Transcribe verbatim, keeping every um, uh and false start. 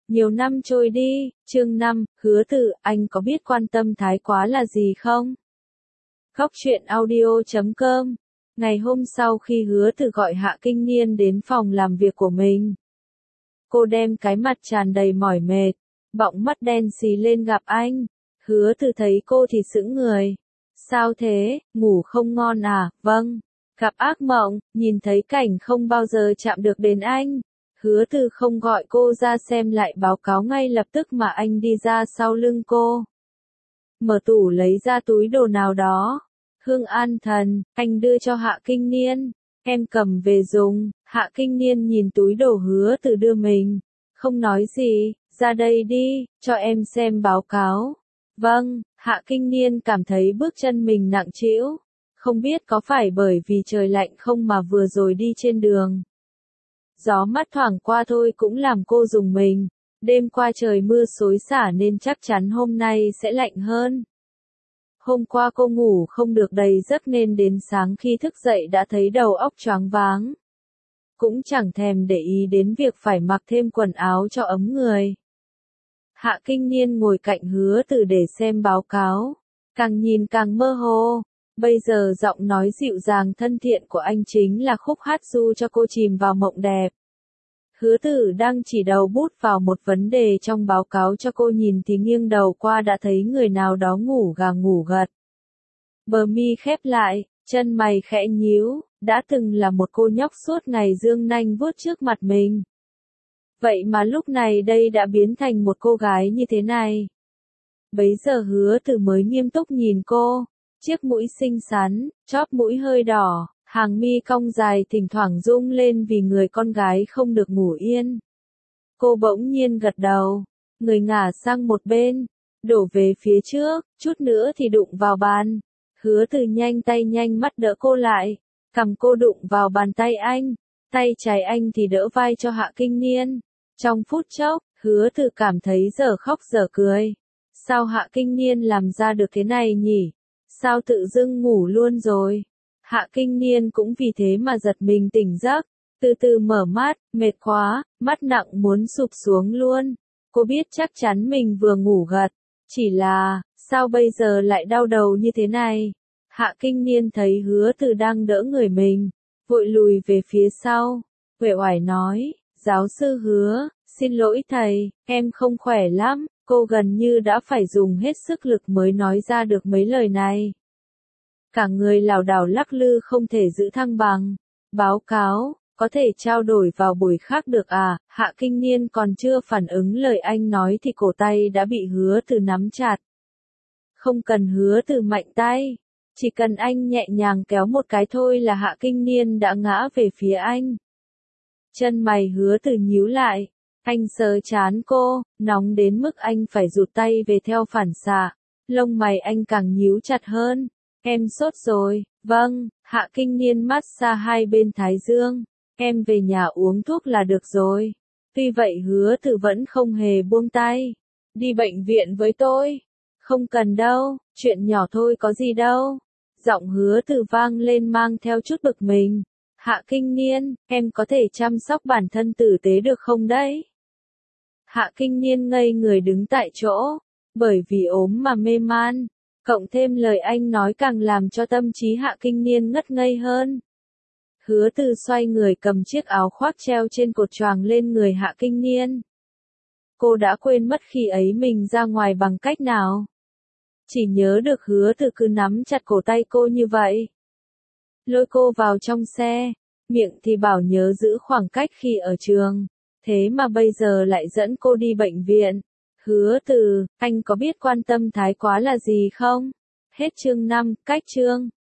Nhiều năm trôi đi, chương năm, Hứa Từ, anh có biết quan tâm thái quá là gì không? Góc truyện audio chấm com. Ngày hôm sau khi Hứa Từ gọi Hạ Kinh Niên đến phòng làm việc của mình, cô đem cái mặt tràn đầy mỏi mệt, bọng mắt đen xì lên gặp anh. Hứa Từ thấy cô thì sững người. Sao thế, ngủ không ngon à? Vâng, gặp ác mộng, nhìn thấy cảnh không bao giờ chạm được đến anh. Hứa Từ không gọi cô ra xem lại báo cáo ngay lập tức mà anh đi ra sau lưng cô. Mở tủ lấy ra túi đồ nào đó. Hương an thần, anh đưa cho Hạ Kinh Niên. Em cầm về dùng. Hạ Kinh Niên nhìn túi đồ Hứa Từ đưa mình. Không nói gì, ra đây đi, cho em xem báo cáo. Vâng, Hạ Kinh Niên cảm thấy bước chân mình nặng trĩu. Không biết có phải bởi vì trời lạnh không mà vừa rồi đi trên đường. Gió mát thoảng qua thôi cũng làm cô rùng mình. Đêm qua trời mưa xối xả nên chắc chắn hôm nay sẽ lạnh hơn. Hôm qua cô ngủ không được đầy giấc nên đến sáng khi thức dậy đã thấy đầu óc choáng váng. Cũng chẳng thèm để ý đến việc phải mặc thêm quần áo cho ấm người. Hạ Kinh Niên ngồi cạnh Hứa Từ để xem báo cáo. Càng nhìn càng mơ hồ. Bây giờ giọng nói dịu dàng thân thiện của anh chính là khúc hát ru cho cô chìm vào mộng đẹp. Hứa Từ đang chỉ đầu bút vào một vấn đề trong báo cáo cho cô nhìn thì nghiêng đầu qua đã thấy người nào đó ngủ gà ngủ gật. Bờ mi khép lại, chân mày khẽ nhíu, đã từng là một cô nhóc suốt ngày dương nanh vuốt trước mặt mình. Vậy mà lúc này đây đã biến thành một cô gái như thế này. Bấy giờ Hứa Từ mới nghiêm túc nhìn cô, chiếc mũi xinh xắn, chóp mũi hơi đỏ. Hàng mi cong dài thỉnh thoảng rung lên vì người con gái không được ngủ yên. Cô bỗng nhiên gật đầu, người ngả sang một bên, đổ về phía trước, chút nữa thì đụng vào bàn. Hứa Từ nhanh tay nhanh mắt đỡ cô lại, cằm cô đụng vào bàn tay anh, tay trái anh thì đỡ vai cho Hạ Kinh Niên. Trong phút chốc, Hứa Từ cảm thấy dở khóc dở cười. Sao Hạ Kinh Niên làm ra được thế này nhỉ? Sao tự dưng ngủ luôn rồi? Hạ Kinh Niên cũng vì thế mà giật mình tỉnh giấc, từ từ mở mắt, mệt quá, mắt nặng muốn sụp xuống luôn. Cô biết chắc chắn mình vừa ngủ gật, chỉ là, sao bây giờ lại đau đầu như thế này? Hạ Kinh Niên thấy Hứa Từ đang đỡ người mình, vội lùi về phía sau, uể oải nói, giáo sư Hứa, xin lỗi thầy, em không khỏe lắm. Cô gần như đã phải dùng hết sức lực mới nói ra được mấy lời này. Cả người lảo đảo lắc lư không thể giữ thăng bằng. Báo cáo, có thể trao đổi vào buổi khác được à? Hạ Kinh Niên còn chưa phản ứng lời anh nói thì cổ tay đã bị Hứa Từ nắm chặt. Không cần Hứa Từ mạnh tay, chỉ cần anh nhẹ nhàng kéo một cái thôi là Hạ Kinh Niên đã ngã về phía anh. Chân mày Hứa Từ nhíu lại, anh sờ trán cô, nóng đến mức anh phải rụt tay về theo phản xạ. Lông mày anh càng nhíu chặt hơn. Em sốt rồi, vâng, Hạ Kinh Niên massage hai bên thái dương, em về nhà uống thuốc là được rồi. Tuy vậy Hứa Từ vẫn không hề buông tay. Đi bệnh viện với tôi. Không cần đâu, chuyện nhỏ thôi có gì đâu. Giọng Hứa Từ vang lên mang theo chút bực mình. Hạ Kinh Niên, em có thể chăm sóc bản thân tử tế được không đấy? Hạ Kinh Niên ngây người đứng tại chỗ, bởi vì ốm mà mê man. Cộng thêm lời anh nói càng làm cho tâm trí Hạ Kinh Niên ngất ngây hơn. Hứa Từ xoay người cầm chiếc áo khoác treo trên cột choàng lên người Hạ Kinh Niên. Cô đã quên mất khi ấy mình ra ngoài bằng cách nào. Chỉ nhớ được Hứa Từ cứ nắm chặt cổ tay cô như vậy. Lôi cô vào trong xe, miệng thì bảo nhớ giữ khoảng cách khi ở trường. Thế mà bây giờ lại dẫn cô đi bệnh viện. Hứa Từ, anh có biết quan tâm thái quá là gì không? Hết chương năm, cách chương.